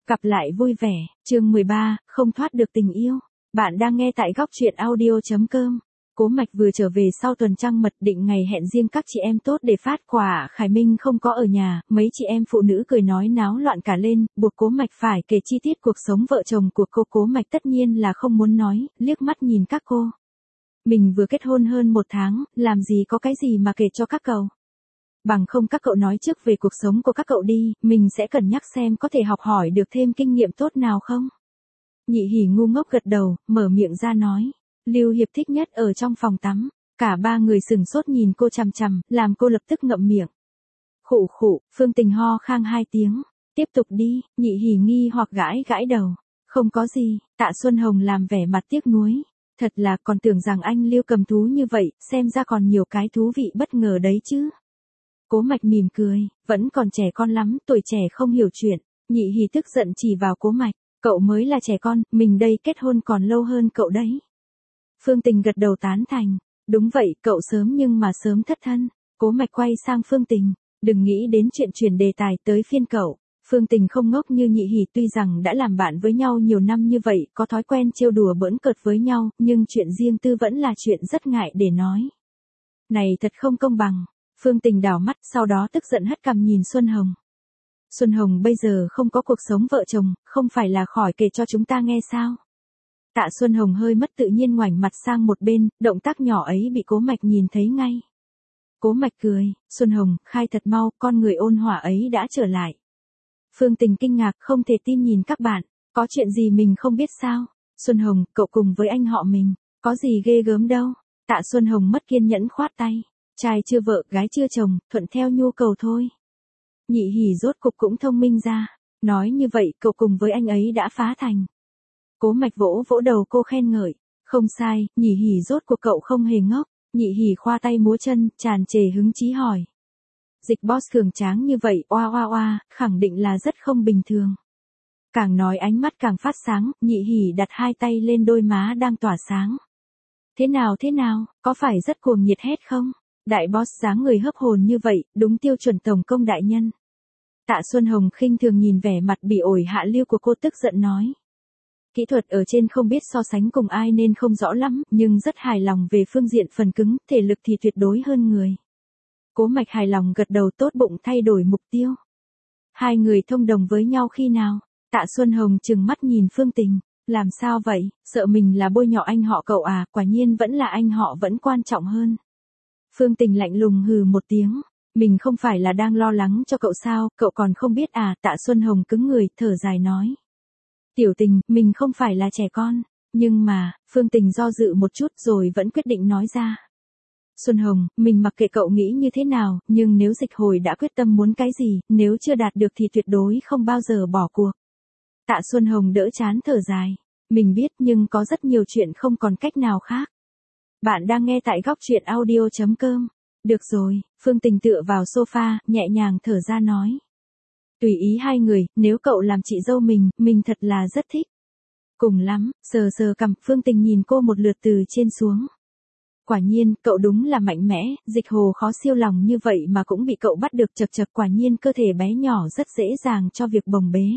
Gặp lại vui vẻ, chương 13, không thoát được tình yêu. Bạn đang nghe tại góc truyện audio.com. Cố Mạch vừa trở về sau tuần trăng mật định ngày hẹn riêng các chị em tốt để phát quà. Khải Minh không có ở nhà, mấy chị em phụ nữ cười nói náo loạn cả lên, buộc Cố Mạch phải kể chi tiết cuộc sống vợ chồng của cô. Cố Mạch tất nhiên là không muốn nói, liếc mắt nhìn các cô. Mình vừa kết hôn hơn 1 tháng, làm gì có cái gì mà kể cho các cậu. Bằng không các cậu nói trước về cuộc sống của các cậu đi, mình sẽ cân nhắc xem có thể học hỏi được thêm kinh nghiệm tốt nào không. Nhị Hỉ ngu ngốc gật đầu, mở miệng ra nói. Lưu Hiệp thích nhất ở trong phòng tắm. Cả ba người sừng sốt nhìn cô chằm chằm, làm cô lập tức ngậm miệng. Khụ khụ, Phương Tình ho khang 2 tiếng. Tiếp tục đi, Nhị Hỉ nghi hoặc gãi gãi đầu. Không có gì, Tạ Xuân Hồng làm vẻ mặt tiếc nuối. Thật là còn tưởng rằng anh Lưu cầm thú như vậy, xem ra còn nhiều cái thú vị bất ngờ đấy chứ. Cố Mạch mỉm cười, vẫn còn trẻ con lắm, tuổi trẻ không hiểu chuyện. Nhị Hỉ tức giận chỉ vào Cố Mạch, cậu mới là trẻ con, mình đây kết hôn còn lâu hơn cậu đấy. Phương Tình gật đầu tán thành, đúng vậy, cậu sớm nhưng mà sớm thất thân. Cố Mạch quay sang Phương Tình, đừng nghĩ đến chuyện chuyển đề tài tới phiên cậu. Phương Tình không ngốc như Nhị Hỉ, tuy rằng đã làm bạn với nhau nhiều năm như vậy, có thói quen trêu đùa bỡn cợt với nhau, nhưng chuyện riêng tư vẫn là chuyện rất ngại để nói. Này thật không công bằng. Phương Tình đảo mắt, sau đó tức giận hất cằm nhìn Xuân Hồng. Xuân Hồng bây giờ không có cuộc sống vợ chồng, không phải là khỏi kể cho chúng ta nghe sao? Tạ Xuân Hồng hơi mất tự nhiên ngoảnh mặt sang một bên, động tác nhỏ ấy bị Cố Mạch nhìn thấy ngay. Cố Mạch cười, Xuân Hồng, khai thật mau, con người ôn hòa ấy đã trở lại. Phương Tình kinh ngạc không thể tin nhìn các bạn, có chuyện gì mình không biết sao? Xuân Hồng, cậu cùng với anh họ mình, có gì ghê gớm đâu? Tạ Xuân Hồng mất kiên nhẫn khoát tay. Trai chưa vợ, gái chưa chồng, thuận theo nhu cầu thôi. Nhị Hỉ rốt cục cũng thông minh ra. Nói như vậy, cậu cùng với anh ấy đã phá thành. Cố Mạch vỗ vỗ đầu cô khen ngợi. Không sai, Nhị Hỉ rốt cuộc cậu không hề ngốc. Nhị Hỉ khoa tay múa chân, tràn trề hứng chí hỏi. Dịch boss cường tráng như vậy, oa oa oa, khẳng định là rất không bình thường. Càng nói ánh mắt càng phát sáng, Nhị Hỉ đặt 2 tay lên đôi má đang tỏa sáng. Thế nào, có phải rất cuồng nhiệt hết không? Đại boss dáng người hấp hồn như vậy, đúng tiêu chuẩn tổng công đại nhân. Tạ Xuân Hồng khinh thường nhìn vẻ mặt bị ổi hạ lưu của cô tức giận nói. Kỹ thuật ở trên không biết so sánh cùng ai nên không rõ lắm, nhưng rất hài lòng về phương diện phần cứng, thể lực thì tuyệt đối hơn người. Cố Mạch hài lòng gật đầu, tốt bụng thay đổi mục tiêu. Hai người thông đồng với nhau khi nào? Tạ Xuân Hồng trừng mắt nhìn Phương Tình. Làm sao vậy, sợ mình là bôi nhọ anh họ cậu à, quả nhiên vẫn là anh họ vẫn quan trọng hơn. Phương Tình lạnh lùng hừ một tiếng, mình không phải là đang lo lắng cho cậu sao, cậu còn không biết à? Tạ Xuân Hồng cứng người, thở dài nói. Tiểu Tình, mình không phải là trẻ con, nhưng mà, Phương Tình do dự một chút rồi vẫn quyết định nói ra. Xuân Hồng, mình mặc kệ cậu nghĩ như thế nào, nhưng nếu Dịch Hồi đã quyết tâm muốn cái gì, nếu chưa đạt được thì tuyệt đối không bao giờ bỏ cuộc. Tạ Xuân Hồng đỡ chán thở dài, mình biết nhưng có rất nhiều chuyện không còn cách nào khác. Bạn đang nghe tại góc truyện audio.com. Được rồi, Phương Tình tựa vào sofa, nhẹ nhàng thở ra nói. Tùy ý hai người, nếu cậu làm chị dâu mình thật là rất thích. Cùng lắm, sờ sờ cằm, Phương Tình nhìn cô một lượt từ trên xuống. Quả nhiên, cậu đúng là mạnh mẽ, Dịch Hồ khó siêu lòng như vậy mà cũng bị cậu bắt được chật chật, quả nhiên cơ thể bé nhỏ rất dễ dàng cho việc bồng bế.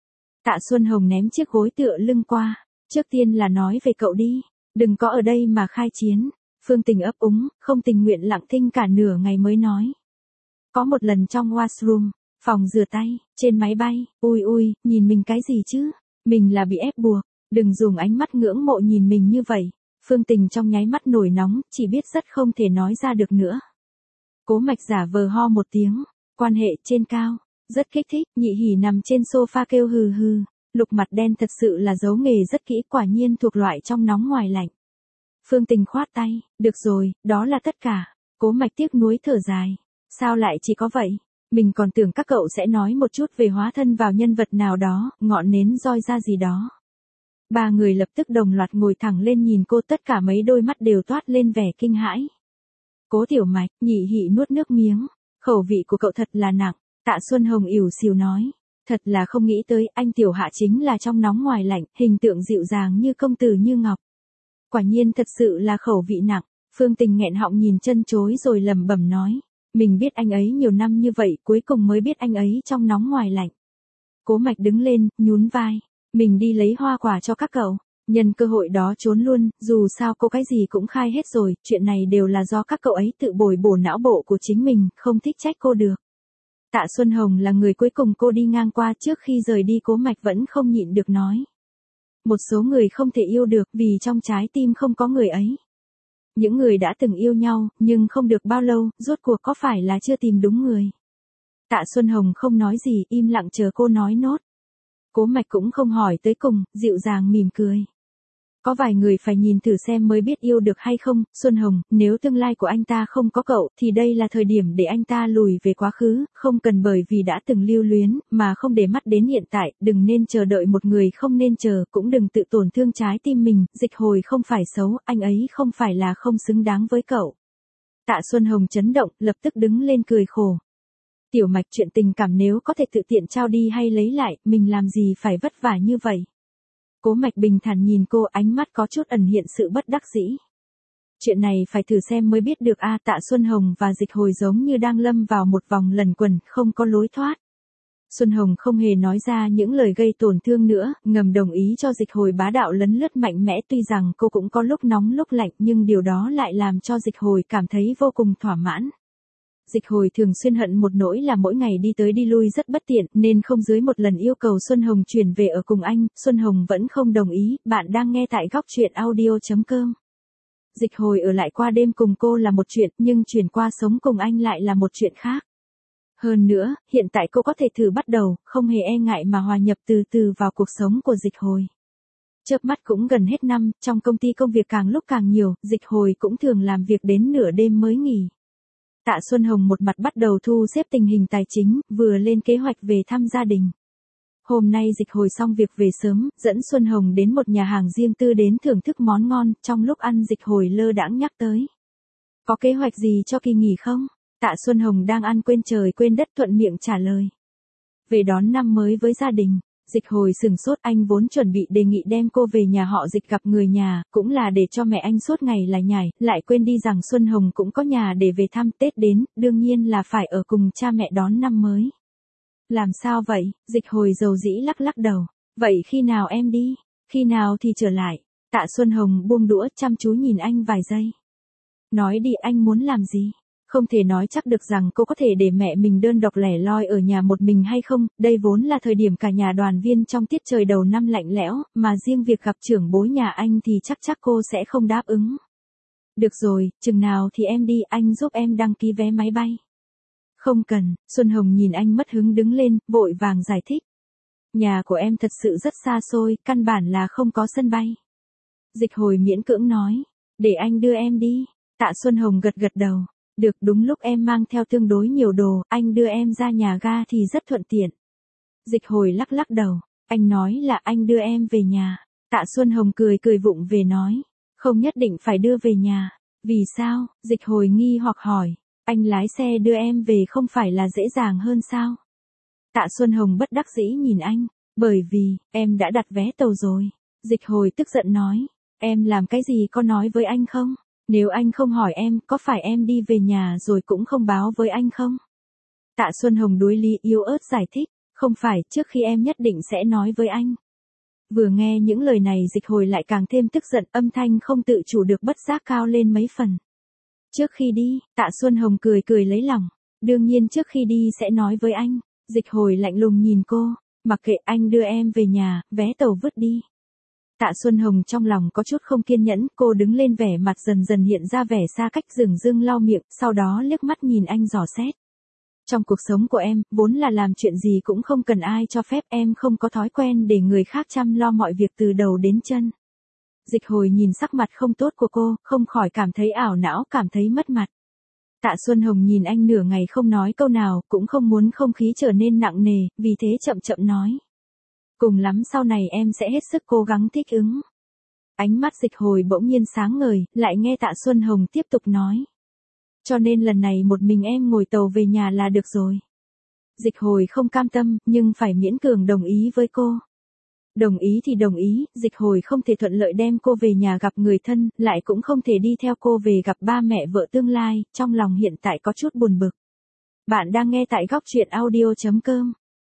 Tạ Xuân Hồng ném chiếc gối tựa lưng qua. Trước tiên là nói về cậu đi. Đừng có ở đây mà khai chiến. Phương Tình ấp úng, không tình nguyện lặng thinh cả nửa ngày mới nói. Có một lần trong washroom, phòng rửa tay, trên máy bay, ui, nhìn mình cái gì chứ? Mình là bị ép buộc, đừng dùng ánh mắt ngưỡng mộ nhìn mình như vậy. Phương Tình trong nháy mắt nổi nóng, chỉ biết rất không thể nói ra được nữa. Cố Mạch giả vờ ho một tiếng, quan hệ trên cao, rất kích thích. Nhị Hỉ nằm trên sofa kêu hừ hừ. Lục mặt đen thật sự là giấu nghề rất kỹ, quả nhiên thuộc loại trong nóng ngoài lạnh. Phương Tình khoát tay, được rồi, đó là tất cả. Cố Mạch tiếc nuối thở dài. Sao lại chỉ có vậy? Mình còn tưởng các cậu sẽ nói một chút về hóa thân vào nhân vật nào đó, ngọn nến roi ra gì đó. Ba người lập tức đồng loạt ngồi thẳng lên nhìn cô, tất cả mấy đôi mắt đều toát lên vẻ kinh hãi. Cố Tiểu Mạch, Nhị Hỉ nuốt nước miếng. Khẩu vị của cậu thật là nặng. Tạ Xuân Hồng ỉu xìu nói. Thật là không nghĩ tới, anh Tiểu Hạ chính là trong nóng ngoài lạnh, hình tượng dịu dàng như công tử như ngọc. Quả nhiên thật sự là khẩu vị nặng. Phương Tình nghẹn họng nhìn chân chối rồi lẩm bẩm nói. Mình biết anh ấy nhiều năm như vậy, cuối cùng mới biết anh ấy trong nóng ngoài lạnh. Cố Mạch đứng lên, nhún vai. Mình đi lấy hoa quả cho các cậu. Nhân cơ hội đó trốn luôn, dù sao cô cái gì cũng khai hết rồi, chuyện này đều là do các cậu ấy tự bồi bổ não bộ của chính mình, không thích trách cô được. Tạ Xuân Hồng là người cuối cùng cô đi ngang qua, trước khi rời đi Cố Mạch vẫn không nhịn được nói. Một số người không thể yêu được vì trong trái tim không có người ấy. Những người đã từng yêu nhau, nhưng không được bao lâu, rốt cuộc có phải là chưa tìm đúng người. Tạ Xuân Hồng không nói gì, im lặng chờ cô nói nốt. Cố Mạch cũng không hỏi tới cùng, dịu dàng mỉm cười. Có vài người phải nhìn thử xem mới biết yêu được hay không, Xuân Hồng, nếu tương lai của anh ta không có cậu, thì đây là thời điểm để anh ta lùi về quá khứ, không cần bởi vì đã từng lưu luyến, mà không để mắt đến hiện tại, đừng nên chờ đợi một người không nên chờ, cũng đừng tự tổn thương trái tim mình, Dịch Hồi không phải xấu, anh ấy không phải là không xứng đáng với cậu. Tạ Xuân Hồng chấn động, lập tức đứng lên cười khổ. Tiểu Mạch, chuyện tình cảm nếu có thể tự tiện trao đi hay lấy lại, mình làm gì phải vất vả như vậy. Cố Mạch bình thản nhìn cô, ánh mắt có chút ẩn hiện sự bất đắc dĩ. Chuyện này phải thử xem mới biết được a. Tạ Xuân Hồng và Dịch Hồi giống như đang lâm vào một vòng lẩn quẩn, không có lối thoát. Xuân Hồng không hề nói ra những lời gây tổn thương nữa, ngầm đồng ý cho Dịch Hồi bá đạo lấn lướt mạnh mẽ, tuy rằng cô cũng có lúc nóng lúc lạnh nhưng điều đó lại làm cho Dịch Hồi cảm thấy vô cùng thỏa mãn. Dịch Hồi thường xuyên hận một nỗi là mỗi ngày đi tới đi lui rất bất tiện, nên không dưới một lần yêu cầu Xuân Hồng chuyển về ở cùng anh, Xuân Hồng vẫn không đồng ý. Bạn đang nghe tại góc truyện audio.com. Dịch Hồi ở lại qua đêm cùng cô là một chuyện, nhưng chuyển qua sống cùng anh lại là một chuyện khác. Hơn nữa, hiện tại cô có thể thử bắt đầu, không hề e ngại mà hòa nhập từ từ vào cuộc sống của Dịch Hồi. Chớp mắt cũng gần hết năm, trong công ty công việc càng lúc càng nhiều, Dịch Hồi cũng thường làm việc đến nửa đêm mới nghỉ. Tạ Xuân Hồng một mặt bắt đầu thu xếp tình hình tài chính, vừa lên kế hoạch về thăm gia đình. Hôm nay Dịch Hồi xong việc về sớm, dẫn Xuân Hồng đến một nhà hàng riêng tư đến thưởng thức món ngon, trong lúc ăn Dịch Hồi lơ đãng nhắc tới. Có kế hoạch gì cho kỳ nghỉ không? Tạ Xuân Hồng đang ăn quên trời quên đất thuận miệng trả lời. Về đón năm mới với gia đình. Dịch Hồi sừng sốt, anh vốn chuẩn bị đề nghị đem cô về nhà họ Dịch gặp người nhà, cũng là để cho mẹ anh suốt ngày lải nhải, lại quên đi rằng Xuân Hồng cũng có nhà để về thăm. Tết đến, đương nhiên là phải ở cùng cha mẹ đón năm mới. Làm sao vậy? Dịch Hồi dầu dĩ lắc lắc đầu. Vậy khi nào em đi? Khi nào thì trở lại? Tạ Xuân Hồng buông đũa chăm chú nhìn anh vài giây. Nói đi, anh muốn làm gì? Không thể nói chắc được rằng cô có thể để mẹ mình đơn độc lẻ loi ở nhà một mình hay không, đây vốn là thời điểm cả nhà đoàn viên trong tiết trời đầu năm lạnh lẽo, mà riêng việc gặp trưởng bối nhà anh thì chắc cô sẽ không đáp ứng. Được rồi, chừng nào thì em đi, anh giúp em đăng ký vé máy bay. Không cần, Xuân Hồng nhìn anh mất hứng đứng lên, vội vàng giải thích. Nhà của em thật sự rất xa xôi, căn bản là không có sân bay. Dịch Hồi miễn cưỡng nói, để anh đưa em đi. Tạ Xuân Hồng gật gật đầu. Được, đúng lúc em mang theo tương đối nhiều đồ, anh đưa em ra nhà ga thì rất thuận tiện. Dịch Hồi lắc lắc đầu, anh nói là anh đưa em về nhà. Tạ Xuân Hồng cười vụng về nói, không nhất định phải đưa về nhà. Vì sao? Dịch Hồi nghi hoặc hỏi, anh lái xe đưa em về không phải là dễ dàng hơn sao? Tạ Xuân Hồng bất đắc dĩ nhìn anh, bởi vì, em đã đặt vé tàu rồi. Dịch Hồi tức giận nói, em làm cái gì có nói với anh không? Nếu anh không hỏi em, có phải em đi về nhà rồi cũng không báo với anh không? Tạ Xuân Hồng đối lý yếu ớt giải thích, không phải, trước khi em nhất định sẽ nói với anh. Vừa nghe những lời này Dịch Hồi lại càng thêm tức giận, âm thanh không tự chủ được bất giác cao lên mấy phần. Trước khi đi, Tạ Xuân Hồng cười lấy lòng, đương nhiên trước khi đi sẽ nói với anh. Dịch Hồi lạnh lùng nhìn cô, mặc kệ, anh đưa em về nhà, vé tàu vứt đi. Tạ Xuân Hồng trong lòng có chút không kiên nhẫn, cô đứng lên, vẻ mặt dần dần hiện ra vẻ xa cách, dửng dưng lau miệng, sau đó liếc mắt nhìn anh dò xét. Trong cuộc sống của em, vốn là làm chuyện gì cũng không cần ai cho phép, em không có thói quen để người khác chăm lo mọi việc từ đầu đến chân. Dịch Hồi nhìn sắc mặt không tốt của cô, không khỏi cảm thấy ảo não, cảm thấy mất mặt. Tạ Xuân Hồng nhìn anh nửa ngày không nói câu nào, cũng không muốn không khí trở nên nặng nề, vì thế chậm nói. Cùng lắm sau này em sẽ hết sức cố gắng thích ứng. Ánh mắt Dịch Hồi bỗng nhiên sáng ngời, lại nghe Tạ Xuân Hồng tiếp tục nói. Cho nên lần này một mình em ngồi tàu về nhà là được rồi. Dịch Hồi không cam tâm, nhưng phải miễn cường đồng ý với cô. Đồng ý thì đồng ý, Dịch Hồi không thể thuận lợi đem cô về nhà gặp người thân, lại cũng không thể đi theo cô về gặp ba mẹ vợ tương lai, trong lòng hiện tại có chút buồn bực. Bạn đang nghe tại góc truyện audio.com.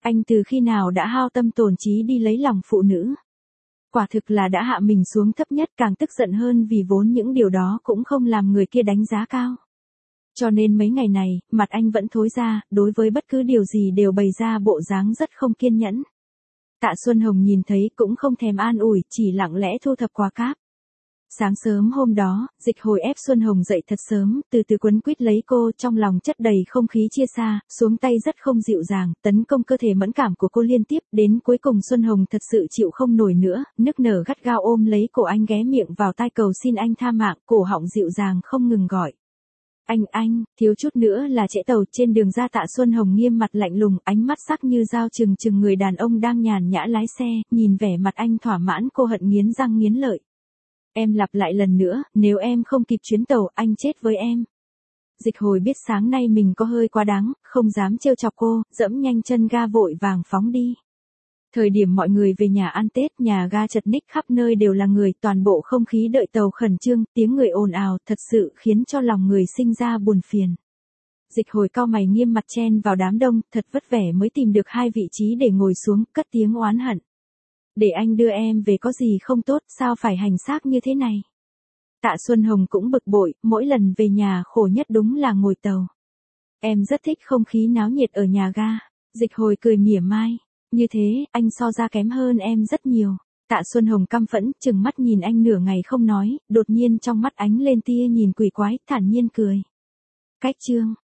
Anh từ khi nào đã hao tâm tổn trí đi lấy lòng phụ nữ? Quả thực là đã hạ mình xuống thấp nhất, càng tức giận hơn vì vốn những điều đó cũng không làm người kia đánh giá cao. Cho nên mấy ngày này, mặt anh vẫn thối ra, đối với bất cứ điều gì đều bày ra bộ dáng rất không kiên nhẫn. Tạ Xuân Hồng nhìn thấy cũng không thèm an ủi, chỉ lặng lẽ thu thập quà cáp. Sáng sớm hôm đó, Dịch Hồi ép Xuân Hồng dậy thật sớm, từ từ quấn quýt lấy cô, trong lòng chất đầy không khí chia xa, xuống tay rất không dịu dàng, tấn công cơ thể mẫn cảm của cô liên tiếp, đến cuối cùng Xuân Hồng thật sự chịu không nổi nữa, nức nở gắt gao ôm lấy cổ anh, ghé miệng vào tai cầu xin anh tha mạng, cổ họng dịu dàng không ngừng gọi. Anh, thiếu chút nữa là trễ tàu. Trên đường ra Tạ Xuân Hồng nghiêm mặt lạnh lùng, ánh mắt sắc như dao trừng trừng người đàn ông đang nhàn nhã lái xe, nhìn vẻ mặt anh thỏa mãn cô hận nghiến răng nghiến lợi. Em lặp lại lần nữa, nếu em không kịp chuyến tàu, anh chết với em. Dịch Hồi biết sáng nay mình có hơi quá đáng, không dám trêu chọc cô, dẫm nhanh chân ga vội vàng phóng đi. Thời điểm mọi người về nhà ăn Tết, nhà ga chật ních, khắp nơi đều là người, toàn bộ không khí đợi tàu khẩn trương, tiếng người ồn ào, thật sự khiến cho lòng người sinh ra buồn phiền. Dịch Hồi cau mày nghiêm mặt chen vào đám đông, thật vất vả mới tìm được 2 vị trí để ngồi xuống, cất tiếng oán hận. Để anh đưa em về có gì không tốt, sao phải hành xác như thế này? Tạ Xuân Hồng cũng bực bội, mỗi lần về nhà khổ nhất đúng là ngồi tàu. Em rất thích không khí náo nhiệt ở nhà ga. Dịch Hồi cười mỉa mai. Như thế, anh so ra kém hơn em rất nhiều. Tạ Xuân Hồng căm phẫn, chừng mắt nhìn anh nửa ngày không nói, đột nhiên trong mắt ánh lên tia nhìn quỷ quái, thản nhiên cười. Cách chương